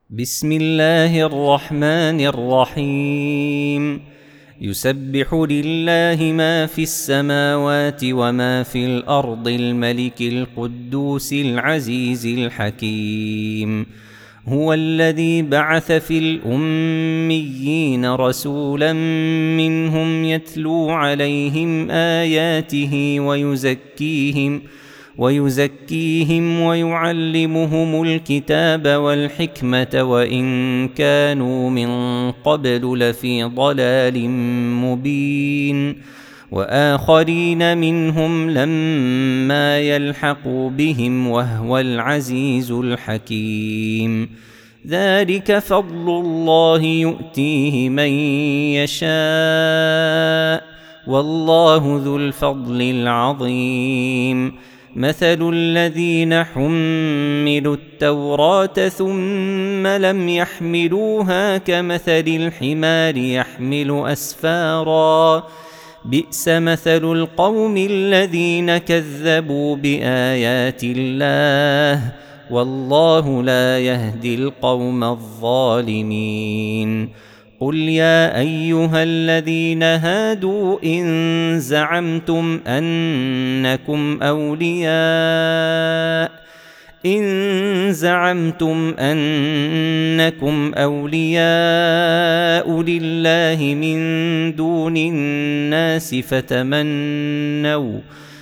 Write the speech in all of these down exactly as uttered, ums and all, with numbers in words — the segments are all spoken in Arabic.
بسم الله الرحمن الرحيم. يسبح لله ما في السماوات وما في الأرض الملك القدوس العزيز الحكيم. هو الذي بعث في الأميين رسولا منهم يتلو عليهم آياته ويزكيهم ويزكيهم ويعلمهم الكتاب والحكمة وإن كانوا من قبل لفي ضلال مبين، وآخرين منهم لما يلحقوا بهم وهو العزيز الحكيم. ذلك فضل الله يؤتيه من يشاء والله ذو الفضل العظيم. مثل الذين حملوا التوراة ثم لم يحملوها كمثل الحمار يحمل أسفارا، بئس مثل القوم الذين كذبوا بآيات الله والله لا يهدي القوم الظالمين. قل يا أيها الذين هادوا إن زعمتم أنكم أولياء إن زعمتم أنكم أولياء لله من دون الناس فتمنوا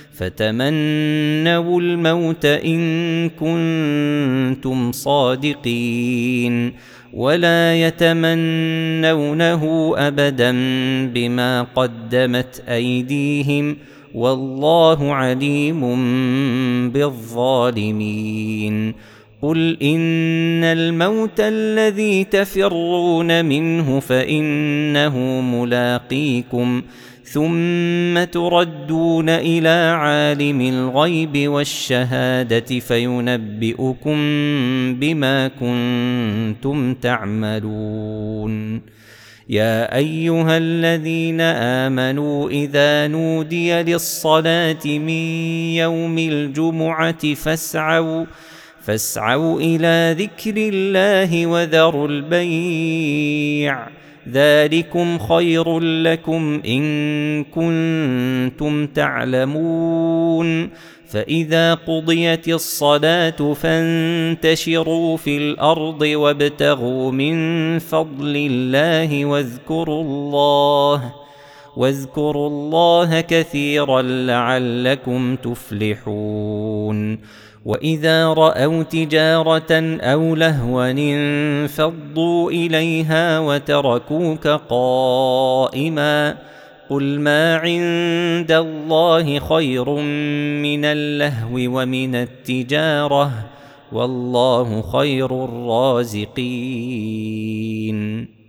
فتمنوا الموت إن كنتم صادقين، ولا يتمنونه أبدا بما قدمت أيديهم والله عليم بالظالمين. قل إن الموت الذي تفرون منه فإنه ملاقيكم ثم تردون إلى عالم الغيب والشهادة فينبئكم بما كنتم تعملون. يا أيها الذين آمنوا إذا نودي للصلاة من يوم الجمعة فاسعوا فاسعوا إلى ذكر الله وذروا البيع، ذلكم خير لكم إن كنتم تعلمون. فإذا قضيت الصلاة فانتشروا في الأرض وابتغوا من فضل الله واذكروا الله واذكروا الله كثيرا لعلكم تفلحون. وإذا رأوا تجارة أو لهوا انفضوا إليها وتركوك قائما، قل ما عند الله خير من اللهو ومن التجارة والله خير الرازقين.